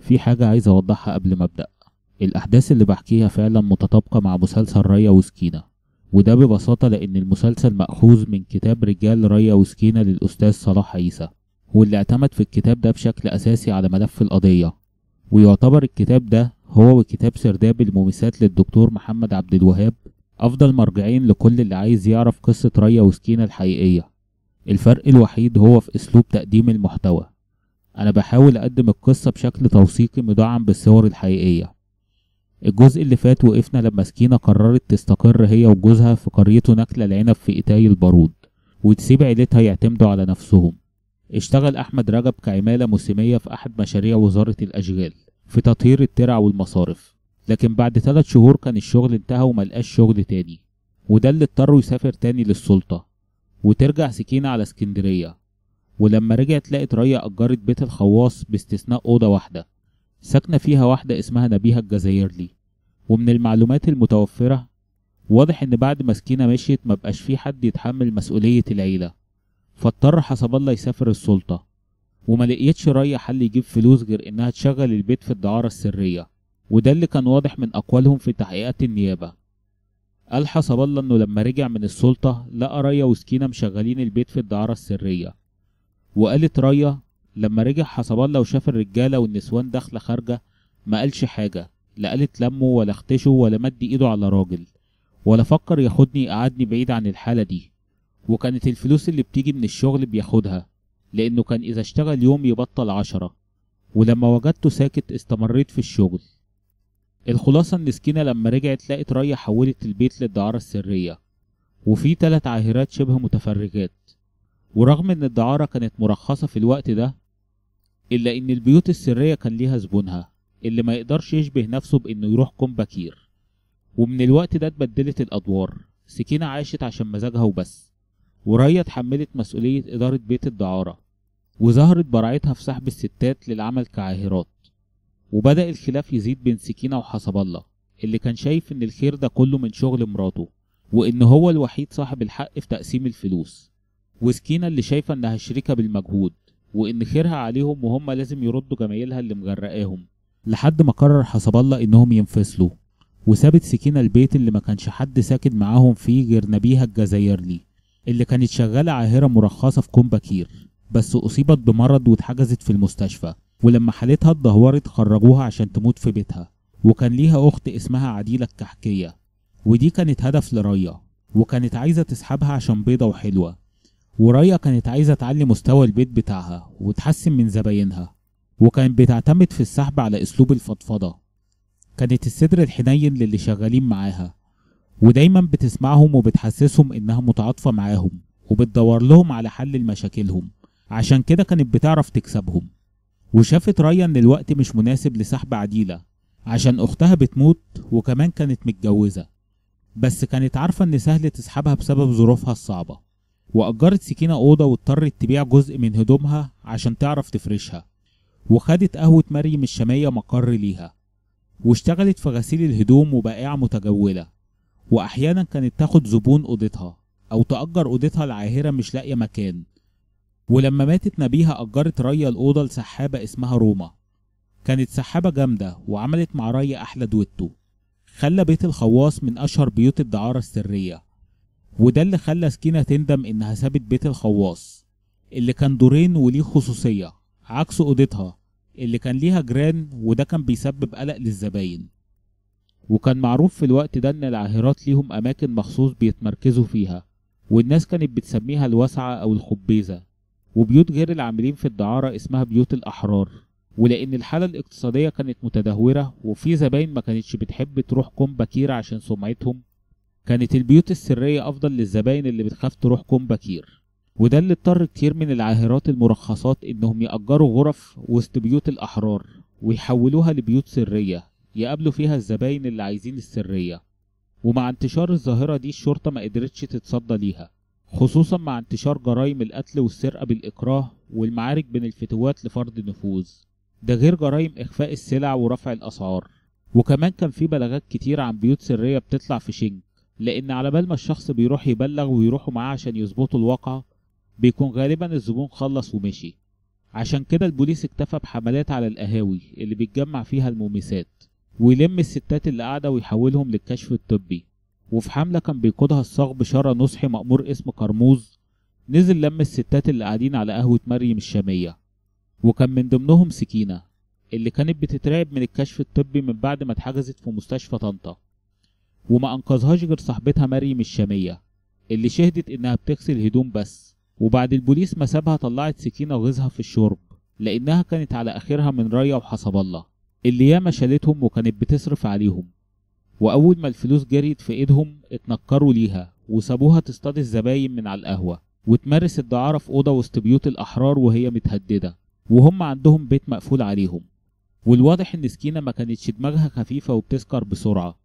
في حاجة عايز أوضحها قبل ما أبدأ. الأحداث اللي بحكيها فعلا متطابقة مع مسلسل ريا وسكينة، وده ببساطة لأن المسلسل مأخوذ من كتاب رجال ريا وسكينة للأستاذ صلاح عيسى، واللي اعتمد في الكتاب ده بشكل أساسي على ملف القضية. ويعتبر الكتاب ده هو وكتاب سرداب المومسات للدكتور محمد عبد الوهاب أفضل مرجعين لكل اللي عايز يعرف قصة ريا وسكينة الحقيقية. الفرق الوحيد هو في أسلوب تقديم المحتوى. أنا بحاول أقدم القصة بشكل توثيقي مدعم بالصور الحقيقية. الجزء اللي فات وقفنا لما سكينة قررت تستقر هي وجوزها في قرية نكلة العنب في إيتاي البارود، وتسيب عيلتها يعتمدوا على نفسهم. اشتغل أحمد رجب كعمالة موسمية في أحد مشاريع وزارة الأشغال في تطهير الترع والمصارف، لكن بعد 3 شهور كان الشغل انتهى وملقاش شغل تاني، وده اللي اضطروا يسافر تاني للسلطة. وترجع سكينة على اسكندرية، ولما رجعت لقت ريا أجرت بيت الخواص باستثناء أوضة واحدة ساكنة فيها واحدة اسمها نبيهة الجزائرلي. ومن المعلومات المتوفرة واضح ان بعد ما سكينة مشيت مبقاش في حد يتحمل مسؤولية العيلة، فاضطر حسب الله يسافر السلطة. وما لقيتش ريا حل يجيب فلوس غير انها تشغل البيت في الدعارة السرية، وده اللي كان واضح من اقوالهم في تحقيقات النيابة. قال حسب الله انه لما رجع من السلطة لقى ريا وسكينة مشغلين البيت في الدعارة السرية. وقالت ريا لما رجع حسب الله وشاف الرجالة والنسوان داخلة خارجة ما قالش حاجة، لا قالت لمه ولا اختشه ولا مد ايده على راجل ولا فكر ياخدني يقعدني بعيد عن الحالة دي. وكانت الفلوس اللي بتيجي من الشغل بياخدها، لانه كان اذا اشتغل يوم يبطل 10. ولما وجدته ساكت استمريت في الشغل. الخلاصة ان سكينة لما رجعت لقت ريا حولت البيت للدعارة السرية، وفي 3 عاهرات شبه متفرجات. ورغم ان الدعارة كانت مرخصة في الوقت ده، الا ان البيوت السرية كان ليها زبونها اللي ما يقدرش يشبه نفسه بانه يروح كومباكير. ومن الوقت ده اتبدلت الادوار، سكينة عاشت عشان مزاجها وبس، وريا اتحملت مسؤولية ادارة بيت الدعارة، وظهرت براعتها في سحب الستات للعمل كعاهرات. وبدأ الخلاف يزيد بين سكينة وحسب الله، اللي كان شايف ان الخير ده كله من شغل مراته، وان هو الوحيد صاحب الحق في تقسيم الفلوس. وسكينة اللي شايفة انها شريكة بالمجهود، وان خيرها عليهم وهم لازم يردوا جمايلها اللي مغرقاهم. لحد ما قرر حسب الله انهم ينفصلوا، وسابت سكينة البيت اللي ما كانش حد ساكن معاهم فيه غير نبيهة الجزائرلي، اللي كانت شغالة عاهرة مرخصة في كومباكير، بس أصيبت بمرض واتحجزت في المستشفى. ولما حالتها اتدهورت خرجوها عشان تموت في بيتها. وكان ليها أخت اسمها عديلة الكحكية، ودي كانت هدف لريا، وكانت عايزة تسحبها عشان بيضة وحلوة. وريا كانت عايزة تعلي مستوى البيت بتاعها وتحسن من زباينها، وكانت بتعتمد في السحب على أسلوب الفضفضة. كانت الصدر الحنين للي شغالين معاها، ودايما بتسمعهم وبتحسسهم انها متعاطفة معاهم وبتدور لهم على حل لمشاكلهم. عشان كده كانت بتعرف تكسبهم. وشافت ريا ان الوقت مش مناسب لسحب عديلة عشان اختها بتموت، وكمان كانت متجوزة، بس كانت عارفة ان سهل تسحبها بسبب ظروفها الصعبة. وأجرت سكينة أوضة واضطرت تبيع جزء من هدومها عشان تعرف تفرشها. وخدت قهوة مريم الشامية مقر ليها، واشتغلت في غسيل الهدوم وبائعة متجولة. وأحيانا كانت تاخد زبون أوضتها أو تأجر أوضتها لعاهرة مش لاقية مكان. ولما ماتت نبيهة أجرت ريا الأوضة لسحابة اسمها روما. كانت سحابة جامدة وعملت مع ريا أحلى دويتو، خلى بيت الخواص من أشهر بيوت الدعارة السرية. وده اللي خلى سكينة تندم إنها سابت بيت الخواص اللي كان دورين وليه خصوصية، عكس أوضتها اللي كان ليها جيران، وده كان بيسبب قلق للزباين. وكان معروف في الوقت ده إن العاهرات ليهم أماكن مخصوص بيتمركزوا فيها، والناس كانت بتسميها الواسعة أو الخبيزة. وبيوت غير العاملين في الدعارة اسمها بيوت الأحرار. ولأن الحالة الاقتصادية كانت متدهورة وفي زباين ما كانتش بتحب تروح كومباكير عشان سمعتهم، كانت البيوت السرية أفضل للزباين اللي بتخاف تروح كومباكير. وده اللي اضطر كتير من العاهرات المرخصات إنهم يأجروا غرف وسط بيوت الأحرار ويحولوها لبيوت سرية يقابلوا فيها الزباين اللي عايزين السرية. ومع انتشار الظاهرة دي الشرطة ما قدرتش تتصدى ليها، خصوصا مع انتشار جرائم القتل والسرقة بالإكراه والمعارك بين الفتوات لفرض نفوذ، ده غير جرائم إخفاء السلع ورفع الأسعار. وكمان كان في بلاغات كتير عن بيوت سرية بتطلع في شنك، لأن على بال ما الشخص بيروح يبلغ ويروحوا معاه عشان يظبطوا الواقعة بيكون غالبا الزبون خلص ومشي. عشان كده البوليس اكتفى بحملات على القهاوي اللي بيتجمع فيها المومسات، ويلم الستات اللي قاعدة ويحولهم للكشف الطبي. وفي حملة كان بيقودها الصاغ بشارة نصحي مأمور اسم كرموز، نزل لم الستات اللي قاعدين على قهوة مريم الشامية، وكان من ضمنهم سكينة اللي كانت بتترعب من الكشف الطبي من بعد ما اتحجزت في مستشفى طنطا، وما انقذهاش غير صاحبتها مريم الشامية اللي شهدت انها بتغسل هدوم بس. وبعد البوليس ما سابها طلعت سكينة وغيظها في الشرب، لانها كانت على اخرها من ريا وحسب الله اللي ياما شالتهم وكانت بتصرف عليهم. واول ما الفلوس جريت في ايدهم اتنكروا ليها وسابوها تصطاد الزباين من على القهوة وتمارس الدعارة في اوضة وسط بيوت الاحرار وهي متهددة وهم عندهم بيت مقفول عليهم. والواضح ان سكينة ما كانتش دماغها خفيفة وبتسكر بسرعة،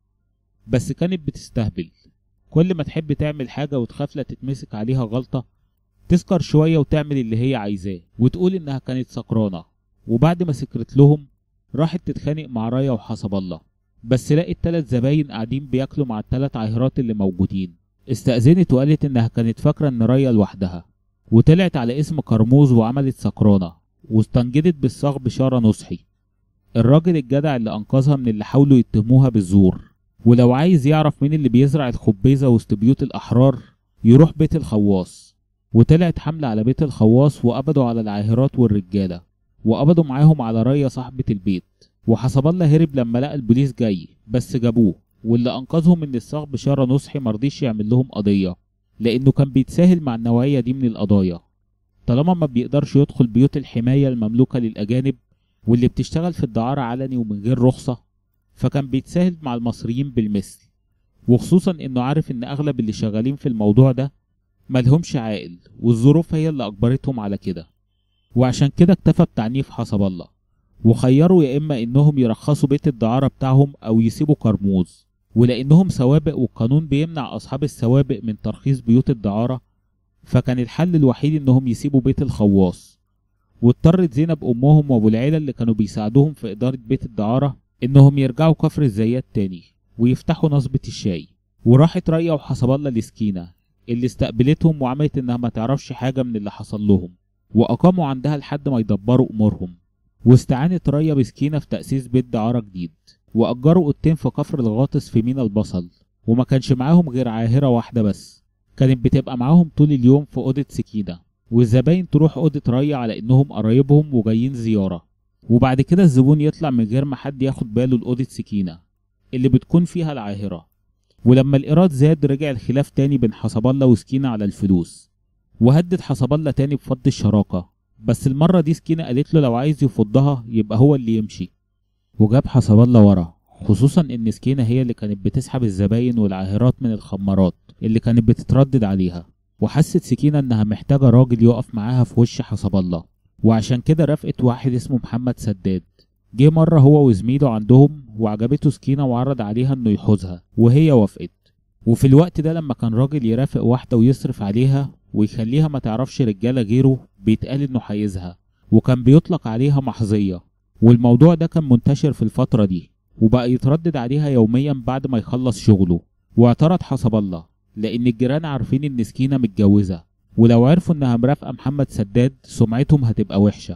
بس كانت بتستهبل. كل ما تحب تعمل حاجة وتخاف لا تتمسك عليها غلطة تسكر شوية وتعمل اللي هي عايزاه وتقول انها كانت سكرانة. وبعد ما سكرت لهم راحت تتخانق مع رايا وحسب الله، بس لقت 3 زباين قاعدين بياكلوا مع ال3 عاهرات اللي موجودين. استأذنت وقالت انها كانت فاكرة ان رايا لوحدها، وطلعت على اسم كرموز وعملت سكرانة واستنجدت بالصاغ بشارة نصحي الراجل الجدع اللي انقذها من اللي حاولوا يتهموها بالزور. ولو عايز يعرف مين اللي بيزرع الخبيزة وسط بيوت الأحرار يروح بيت الخواص. وطلعت حملة على بيت الخواص وقبضوا على العاهرات والرجالة، وقبضوا معاهم على رايا صاحبة البيت. وحسب الله هرب لما لقى البوليس جاي بس جابوه. واللي أنقذهم من الصاغ بشارة نصحي مرضيش يعمل لهم قضية لأنه كان بيتساهل مع النوعية دي من القضايا، طالما ما بيقدرش يدخل بيوت الحماية المملوكة للأجانب واللي بتشتغل في الدعارة علني ومن غير رخصة، فكان بيتساهل مع المصريين بالمثل. وخصوصا انه عارف ان اغلب اللي شغالين في الموضوع ده ملهمش عائل والظروف هي اللي اجبرتهم على كده. وعشان كده اكتفى بتعنيف حسب الله وخيروا يا اما انهم يرخصوا بيت الدعارة بتاعهم او يسيبوا كرموز. ولانهم سوابق والقانون بيمنع اصحاب السوابق من ترخيص بيوت الدعارة، فكان الحل الوحيد انهم يسيبوا بيت الخواص. واضطرت زينب امهم وابو العيلة اللي كانوا بيساعدوهم في ادارة بيت الدعارة انهم يرجعوا كفر الزيات تاني ويفتحوا نصبة الشاي. وراحت رايا وحسب الله لسكينة اللي استقبلتهم وعملت انها ما تعرفش حاجة من اللي حصل لهم، واقاموا عندها لحد ما يدبروا امورهم. واستعانت رايا بسكينة في تأسيس بيت دعارة جديد، واجروا اوضتين في كفر الغاطس في مينا البصل. وما كانش معاهم غير عاهرة واحدة بس كانت بتبقى معاهم طول اليوم في اوضة سكينة، والزباين تروح اوضة رايا على انهم قرايبهم وجايين زيارة. وبعد كده الزبون يطلع من غير ما حد ياخد باله لأوضة سكينة اللي بتكون فيها العاهرة. ولما الإيراد زاد رجع الخلاف تاني بين حسب الله وسكينة على الفلوس، وهدد حسب الله تاني بفض الشراكة. بس المرة دي سكينة قالت له لو عايز يفضها يبقى هو اللي يمشي، وجاب حسب الله ورا. خصوصا ان سكينة هي اللي كانت بتسحب الزباين والعاهرات من الخمارات اللي كانت بتتردد عليها. وحست سكينة انها محتاجة راجل يقف معاها في وش حسب الله، وعشان كده رافقت واحد اسمه محمد سداد. جه مرة هو وزميله عندهم وعجبته سكينة وعرض عليها انه يحوزها وهي وافقت. وفي الوقت ده لما كان راجل يرافق واحدة ويصرف عليها ويخليها ما تعرفش رجالة غيره بيتقال انه حيزها، وكان بيطلق عليها محظية. والموضوع ده كان منتشر في الفترة دي وبقى يتردد عليها يوميا بعد ما يخلص شغله. واعترض حسب الله لان الجيران عارفين ان سكينة متجوزة، ولو عرفوا انها مرافقة محمد سداد سمعتهم هتبقى وحشة.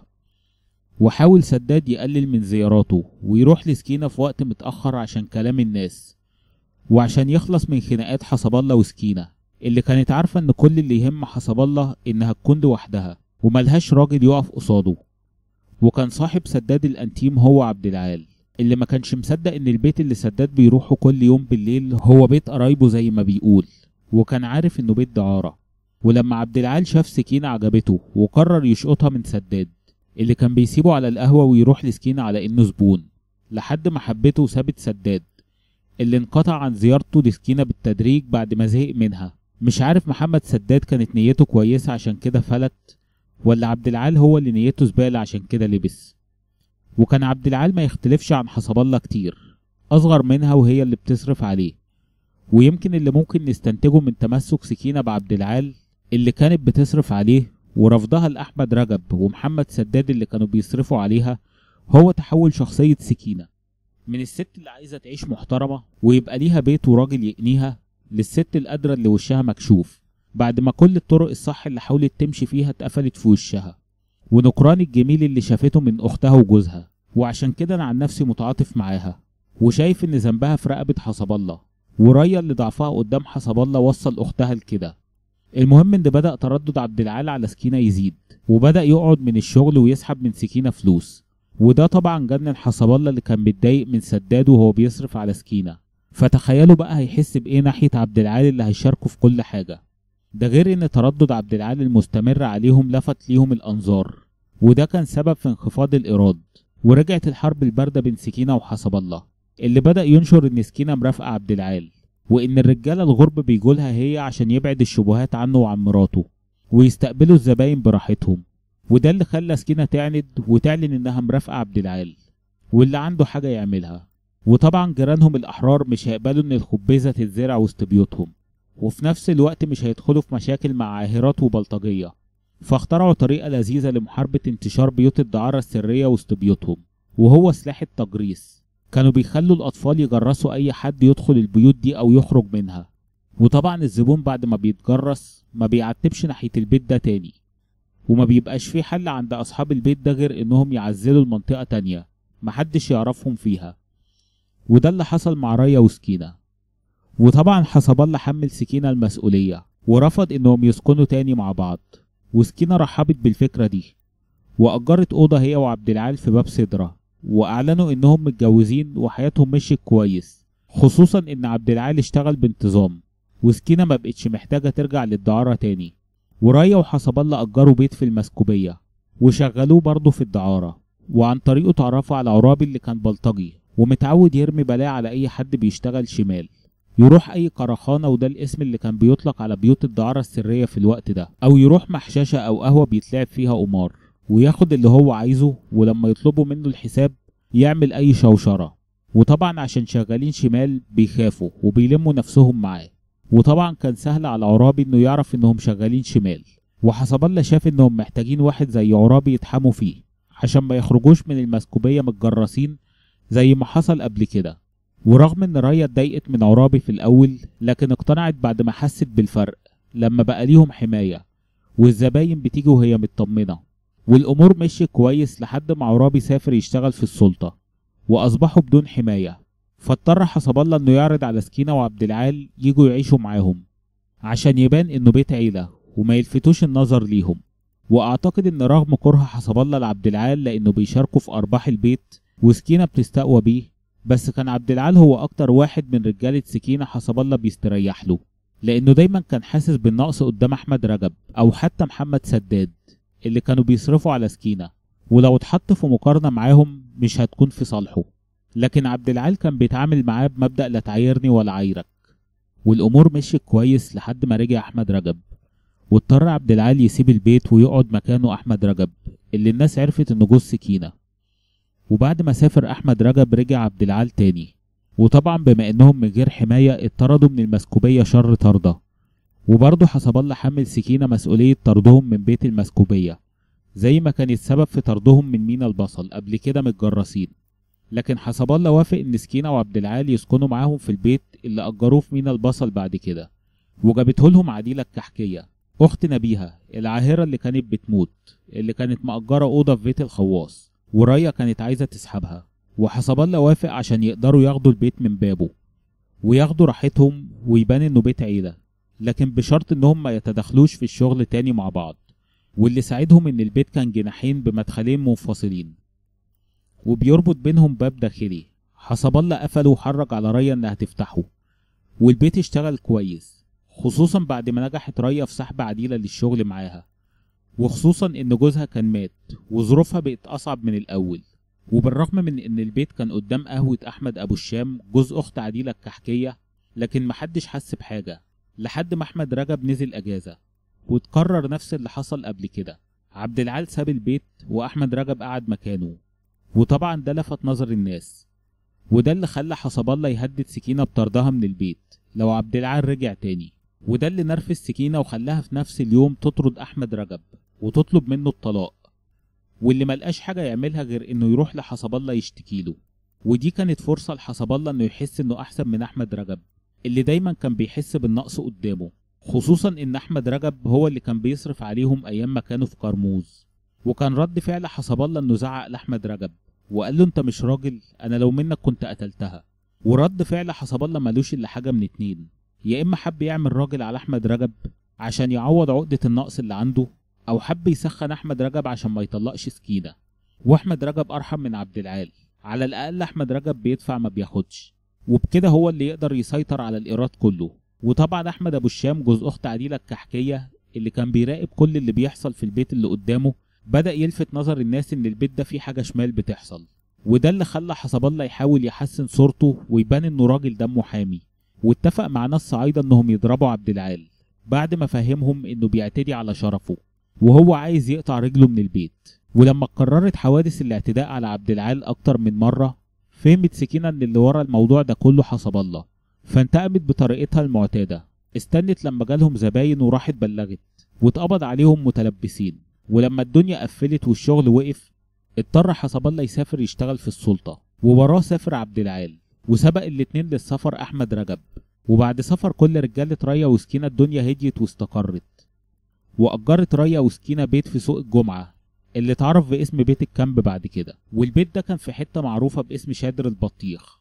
وحاول سداد يقلل من زياراته ويروح لسكينة في وقت متأخر عشان كلام الناس، وعشان يخلص من خناقات حسب الله وسكينة اللي كانت عارفة ان كل اللي يهم حسب الله انها تكون لوحدها وملهاش راجل يقف قصاده. وكان صاحب سداد الانتيم هو عبد العال اللي ما كانش مصدق ان البيت اللي سداد بيروحه كل يوم بالليل هو بيت قرايبه زي ما بيقول، وكان عارف انه بيت دعارة. ولما عبد العال شاف سكينة عجبته وقرر يشقطها من سداد اللي كان بيسيبه على القهوة ويروح لسكينة على انه زبون، لحد ما حبته وسابت سداد اللي انقطع عن زيارته لسكينة بالتدريج بعد ما زهق منها. مش عارف محمد سداد كانت نيته كويسة عشان كده فلت، ولا عبد العال هو اللي نيته زبالة عشان كده لبس. وكان عبد العال ما يختلفش عن حسب الله كتير، اصغر منها وهي اللي بتصرف عليه. ويمكن اللي ممكن نستنتجه من تمسك سكينة بعبد العال اللي كانت بتصرف عليه ورفضها لأحمد رجب ومحمد سداد اللي كانوا بيصرفوا عليها هو تحول شخصية سكينة من الست اللي عايزة تعيش محترمة ويبقى ليها بيت وراجل يقنيها للست القادرة اللي وشها مكشوف بعد ما كل الطرق الصح اللي حاولت تمشي فيها اتقفلت في وشها. ونكران الجميل اللي شافته من اختها وجوزها. وعشان كده انا عن نفسي متعاطف معاها، وشايف ان ذنبها في رقبة حسب الله، وريا اللي ضعفها قدام حسب الله وصل اختها لكده. المهم ان بدأ تردد عبد العال على سكينة يزيد، وبدأ يقعد من الشغل ويسحب من سكينة فلوس، وده طبعا جنن حسب الله اللي كان متضايق من سداد وهو بيصرف على سكينة. فتخيلوا بقى هيحس بايه ناحية عبد العال اللي هيشاركه في كل حاجة. ده غير ان تردد عبد العال المستمر عليهم لفت ليهم الانظار، وده كان سبب في انخفاض الايراد. ورجعت الحرب الباردة بين سكينة وحسب الله، اللي بدأ ينشر ان سكينة مرافقة عبد العال، وان الرجالة الغرب بيجولها هي عشان يبعد الشبهات عنه وعن مراته ويستقبلوا الزباين براحتهم. وده اللي خلى سكينة تعند وتعلن انها مرافقة عبد العال واللي عنده حاجة يعملها. وطبعا جيرانهم الاحرار مش هيقبلوا ان الخبيزة تتزرع وسط بيوتهم، وفي نفس الوقت مش هيدخلوا في مشاكل مع عاهرات وبلطجية. فاخترعوا طريقة لذيذة لمحاربة انتشار بيوت الدعارة السرية وسط بيوتهم، وهو سلاح التجريس. كانوا بيخلوا الأطفال يجرسوا أي حد يدخل البيوت دي أو يخرج منها، وطبعا الزبون بعد ما بيتجرس ما بيعتبش ناحية البيت ده تاني، وما بيبقاش في حل عند أصحاب البيت ده غير إنهم يعزلوا المنطقة تانية محدش يعرفهم فيها. وده اللي حصل مع ريا وسكينة. وطبعا حسب الله حمل سكينة المسؤولية ورفض إنهم يسكنوا تاني مع بعض، وسكينة رحبت بالفكرة دي وأجرت أوضة هي وعبد العال في باب سدرة، وأعلنوا إنهم متجوزين وحياتهم مشيت كويس، خصوصا إن عبد العال اشتغل بانتظام وسكينة ما بقتش محتاجة ترجع للدعارة تاني. وريا وحسب الله أجروا بيت في المسكوبية وشغلوه برضه في الدعارة، وعن طريقه تعرفوا على عرابي اللي كان بلطجي ومتعود يرمي بلاء على أي حد بيشتغل شمال، يروح أي قرخانة، وده الاسم اللي كان بيطلق على بيوت الدعارة السرية في الوقت ده، أو يروح محششة أو قهوة بيتلعب فيها قمار وياخد اللي هو عايزه، ولما يطلبوا منه الحساب يعمل أي شوشرة. وطبعا عشان شغالين شمال بيخافوا وبيلموا نفسهم معاه، وطبعا كان سهل على عرابي إنه يعرف إنهم شغالين شمال، وحسب الله شاف إنهم محتاجين واحد زي عرابي يتحموا فيه عشان ما يخرجوش من المسكوبية متجرسين زي ما حصل قبل كده. ورغم ان ريا اتضايقت من عرابي في الاول، لكن اقتنعت بعد ما حست بالفرق لما بقى ليهم حماية والزباين بتيجي وهي مطمنة. والامور مشي كويس لحد ما عرابي سافر يشتغل في السلطة واصبحوا بدون حماية، فاضطر حسب الله انه يعرض على سكينة وعبد العال يجوا يعيشوا معاهم عشان يبان انه بيت عيلة وما يلفتوش النظر ليهم. واعتقد ان رغم كره حسب الله لعبد العال لانه بيشاركوا في ارباح البيت وسكينة بتستقوى بيه، بس كان عبد العال هو اكتر واحد من رجالة سكينة حسب الله بيستريح له، لانه دايما كان حاسس بالنقص قدام احمد رجب او حتى محمد سداد اللي كانوا بيصرفوا على سكينة، ولو اتحط في مقارنة معاهم مش هتكون في صالحه. لكن عبد العال كان بيتعامل معاه بمبدأ لا تعايرني ولا عايرك. والامور مشيت كويس لحد ما رجع احمد رجب، واضطر عبد العال يسيب البيت ويقعد مكانه احمد رجب اللي الناس عرفت انه جوز سكينة. وبعد ما سافر احمد رجب رجع عبد العال تاني، وطبعا بما انهم من غير حماية اتطردوا من المسكوبية شر طردة. وبرضه حسب الله حمل سكينة مسؤولية طردهم من بيت المسكوبية زي ما كان السبب في طردهم من مينا البصل قبل كده متجرسين. لكن حسب الله وافق ان سكينة وعبد العال يسكنوا معاهم في البيت اللي اجروه في مينا البصل بعد كده، وجابته لهم عديلة الكحكية اخت نبيها العاهرة اللي كانت بتموت، اللي كانت مأجرة اوضة في بيت الخواص، وريا كانت عايزة تسحبها. وحسب الله وافق عشان يقدروا ياخدوا البيت من بابه وياخدوا راحتهم ويبان انه بيت عيلة، لكن بشرط انهم ما يتدخلوش في الشغل تاني مع بعض. واللي ساعدهم ان البيت كان جناحين بمدخلين منفصلين وبيربط بينهم باب داخلي. حسب الله قفله وحرج على ريا انها تفتحه، والبيت اشتغل كويس، خصوصا بعد ما نجحت ريا في سحب عديلة للشغل معاها، وخصوصا ان جوزها كان مات وظروفها بقت اصعب من الاول. وبالرغم من ان البيت كان قدام قهوة احمد ابو الشام جوز اخت عديلة الكحكية، لكن محدش حس بحاجة لحد ما احمد رجب نزل اجازة، وتكرر نفس اللي حصل قبل كده. عبد العال ساب البيت واحمد رجب قعد مكانه، وطبعا ده لفت نظر الناس، وده اللي خلى حسب الله يهدد سكينة بطردها من البيت لو عبد العال رجع تاني، وده اللي نرفز سكينة وخلاها في نفس اليوم تطرد احمد رجب وتطلب منه الطلاق، واللي ملقاش حاجة يعملها غير انه يروح لحسب الله يشتكيله. ودي كانت فرصة لحسب الله انه يحس انه احسن من احمد رجب اللي دايما كان بيحس بالنقص قدامه، خصوصا ان احمد رجب هو اللي كان بيصرف عليهم ايام ما كانوا في كرموز. وكان رد فعل حسب الله انه زعق لاحمد رجب وقال له انت مش راجل، انا لو منك كنت قتلتها. ورد فعل حسب الله ملوش الا حاجه من اتنين، يا اما حب يعمل راجل على احمد رجب عشان يعوض عقده النقص اللي عنده، او حب يسخن احمد رجب عشان ما يطلقش سكينه. واحمد رجب ارحم من عبد العال، على الاقل احمد رجب بيدفع ما بياخدش، وبكده هو اللي يقدر يسيطر على الايراد كله. وطبعا احمد ابو الشام جوز اخت عديله الكحكيه اللي كان بيراقب كل اللي بيحصل في البيت اللي قدامه، بدأ يلفت نظر الناس ان البيت ده فيه حاجه شمال بتحصل، وده اللي خلى حسب الله يحاول يحسن صورته ويبان انه راجل دمه حامي. واتفق مع ناس صعايده انهم يضربوا عبد العال بعد ما فهمهم انه بيعتدي على شرفه وهو عايز يقطع رجله من البيت. ولما قررت حوادث الاعتداء على عبد العال اكتر من مره، فهمت سكينه ان اللي ورا الموضوع ده كله حسب الله، فانتقمت بطريقتها المعتاده. استنت لما جالهم زباين وراحت بلغت، واتقبض عليهم متلبسين. ولما الدنيا قفلت والشغل وقف، اضطر حسب الله يسافر يشتغل في السلطه، ووراه سافر عبد العال، وسبق الاتنين للسفر احمد رجب. وبعد سفر كل رجاله ريا وسكينه الدنيا هديت واستقرت، واجرت ريا وسكينه بيت في سوق الجمعه اللي اتعرف باسم بيت الكامب بعد كده. والبيت ده كان في حته معروفه باسم شادر البطيخ،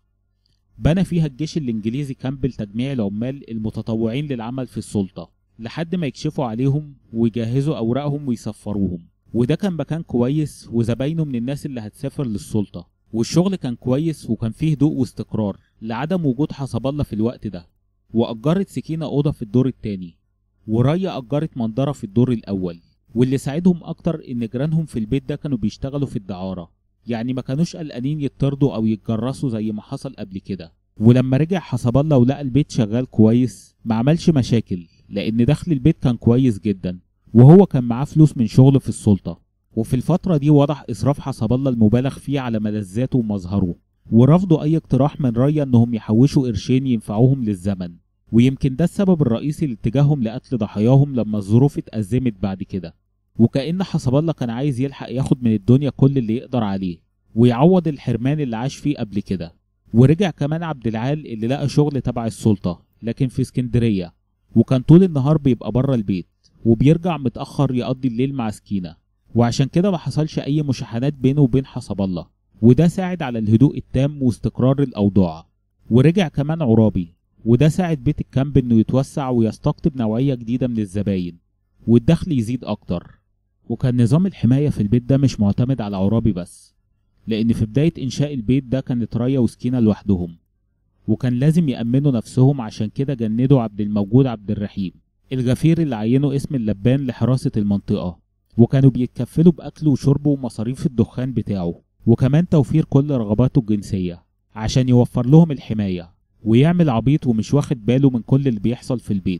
بنى فيها الجيش الانجليزي كامب لتجميع العمال المتطوعين للعمل في السلطه لحد ما يكشفوا عليهم ويجهزوا اوراقهم ويسفروهم. وده كان مكان كويس وزباينه من الناس اللي هتسافر للسلطه، والشغل كان كويس وكان فيه هدوء واستقرار لعدم وجود حسب الله في الوقت ده. واجرت سكينه اوضه في الدور التاني، وريا اجرت منظره في الدور الاول. واللي ساعدهم اكتر ان جيرانهم في البيت ده كانوا بيشتغلوا في الدعاره، يعني ما كانوش قلقانين يطردوا او يتجرسوا زي ما حصل قبل كده. ولما رجع حسب الله ولقى البيت شغال كويس ما عملش مشاكل، لان دخل البيت كان كويس جدا، وهو كان معاه فلوس من شغله في السلطه. وفي الفتره دي وضح اسراف حسب الله المبالغ فيه على ملذاته ومظهره، ورفضوا اي اقتراح من ريا انهم يحوشوا قرشين ينفعوهم للزمن. ويمكن ده السبب الرئيسي لاتجاههم لقتل ضحاياهم لما الظروف اتأزمت بعد كده. وكأن حسب الله كان عايز يلحق ياخد من الدنيا كل اللي يقدر عليه ويعوض الحرمان اللي عاش فيه قبل كده. ورجع كمان عبد العال اللي لقى شغل تبع السلطة لكن في اسكندرية، وكان طول النهار بيبقى بره البيت وبيرجع متأخر يقضي الليل مع سكينة. وعشان كده ما حصلش أي مشاحنات بينه وبين حسب الله، وده ساعد على الهدوء التام واستقرار الأوضاع. ورجع كمان عرابي، وده ساعد بيت الكامب انه يتوسع ويستقطب نوعية جديدة من الزباين والدخل يزيد اكتر. وكان نظام الحماية في البيت ده مش معتمد على عرابي بس، لان في بداية انشاء البيت ده كانت ريا وسكينة لوحدهم، وكان لازم يأمنوا نفسهم. عشان كده جندوا عبد الموجود عبد الرحيم الغفير اللي عينه اسم اللبان لحراسة المنطقة، وكانوا بيتكفلوا بأكله وشربه ومصاريف الدخان بتاعه، وكمان توفير كل رغباته الجنسية عشان يوفر لهم الحماية ويعمل عبيط ومش واخد باله من كل اللي بيحصل في البيت.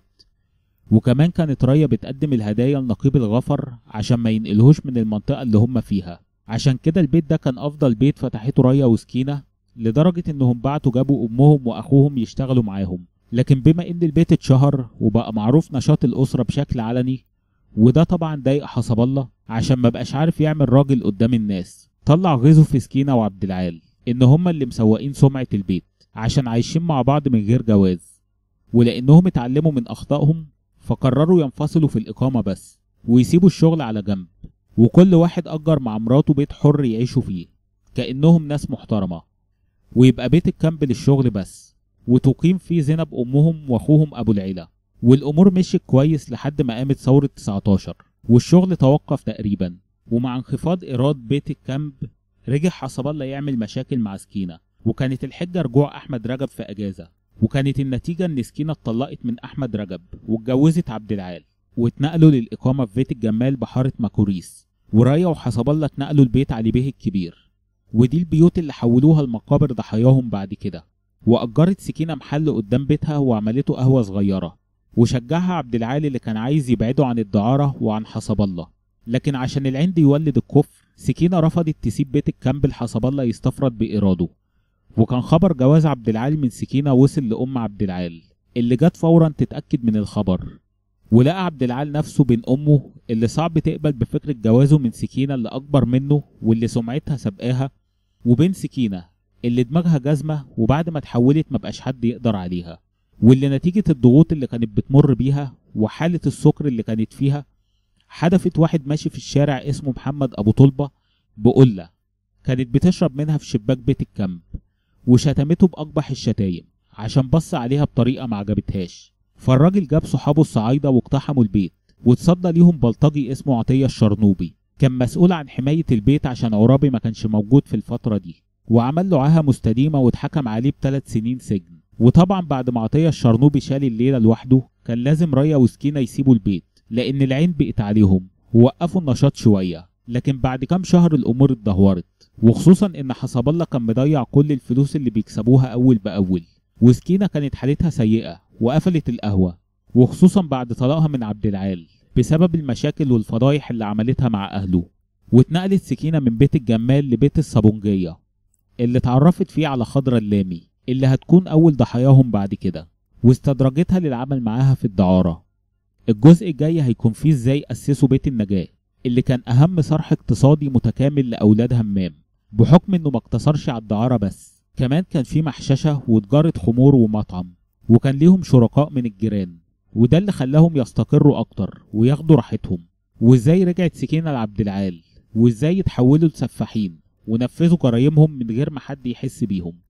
وكمان كانت ريا بتقدم الهدايا لنقيب الغفر عشان ما ينقلهوش من المنطقة اللي هم فيها. عشان كده البيت ده كان أفضل بيت فتحته ريا وسكينة، لدرجة إنهم بعتوا جابوا أمهم وأخوهم يشتغلوا معاهم. لكن بما إن البيت اتشهر وبقى معروف نشاط الأسرة بشكل علني، وده طبعا ضايق حسب الله عشان ما بقاش عارف يعمل راجل قدام الناس، طلع غيظه في سكينة وعبد العال إن هما اللي مسوقين سمعة البيت عشان عايشين مع بعض من غير جواز. ولأنهم اتعلموا من أخطائهم فقرروا ينفصلوا في الإقامة بس ويسيبوا الشغل على جنب، وكل واحد أجر مع مراته بيت حر يعيشوا فيه كأنهم ناس محترمة، ويبقى بيت الكامب للشغل بس، وتقيم فيه زينب أمهم وأخوهم أبو العيلة. والأمور مشيت كويس لحد ما قامت ثورة 19 والشغل توقف تقريبا. ومع انخفاض إيراد بيت الكامب رجع حسب الله يعمل مشاكل مع سكينة، وكانت الحجة رجوع أحمد رجب في أجازة، وكانت النتيجة إن سكينة اتطلقت من أحمد رجب واتجوزت عبد العال، واتنقلوا للإقامة في بيت الجمال بحارة ماكوريس. وريا وحسب الله اتنقلوا لبيت علي بيه الكبير، ودي البيوت اللي حولوها لمقابر ضحاياهم بعد كده. وأجرت سكينة محل قدام بيتها وعملته قهوة صغيرة، وشجعها عبد العال اللي كان عايز يبعده عن الدعارة وعن حسب الله. لكن عشان العند يولد الكفر، سكينة رفضت تسيب بيت الكامب لحسب الله يستفرد بإراده. وكان خبر جواز عبد العال من سكينة وصل لأم عبد العال اللي جت فورا تتأكد من الخبر. ولقى عبد العال نفسه بين أمه اللي صعب تقبل بفكرة جوازه من سكينة اللي أكبر منه واللي سمعتها سابقاها، وبين سكينة اللي دماغها جزمة وبعد ما اتحولت مبقاش حد يقدر عليها، واللي نتيجة الضغوط اللي كانت بتمر بيها وحالة السكر اللي كانت فيها حدفت واحد ماشي في الشارع اسمه محمد أبو طلبة بقلة كانت بتشرب منها في شباك بيت الكامب، وشتمته بأقبح الشتايم عشان بص عليها بطريقة ما عجبتهاش. فالراجل جاب صحابه الصعايدة واقتحموا البيت، واتصدى ليهم بلطجي اسمه عطية الشرنوبي، كان مسؤول عن حماية البيت عشان عرابي ما كانش موجود في الفترة دي، وعمل له عاهة مستديمة واتحكم عليه ب3 سنين سجن. وطبعا بعد ما عطية الشرنوبي شال الليلة لوحده كان لازم ريا وسكينة يسيبوا البيت لأن العين بقت عليهم ووقفوا النشاط شوية. لكن بعد كام شهر الأمور اتدهورت، وخصوصا إن حسب الله كان مضيع كل الفلوس اللي بيكسبوها أول بأول، وسكينة كانت حالتها سيئة وقفلت القهوة، وخصوصا بعد طلاقها من عبد العال بسبب المشاكل والفضايح اللي عملتها مع أهله. واتنقلت سكينة من بيت الجمال لبيت الصابونجية اللي اتعرفت فيه على خضرة اللامي اللي هتكون أول ضحاياهم بعد كده، واستدرجتها للعمل معاها في الدعارة. الجزء الجاي هيكون فيه ازاي أسسوا بيت النجاة اللي كان أهم صرح اقتصادي متكامل لأولاد همام، بحكم إنه ما اقتصرش على الدعارة بس، كمان كان فيه محششة وتجارة خمور ومطعم، وكان ليهم شركاء من الجيران، وده اللي خلاهم يستقروا أكتر وياخدوا راحتهم. وازاي رجعت سكينة لعبد العال، وازاي اتحولوا لسفاحين ونفذوا جرايمهم من غير ما حد يحس بيهم.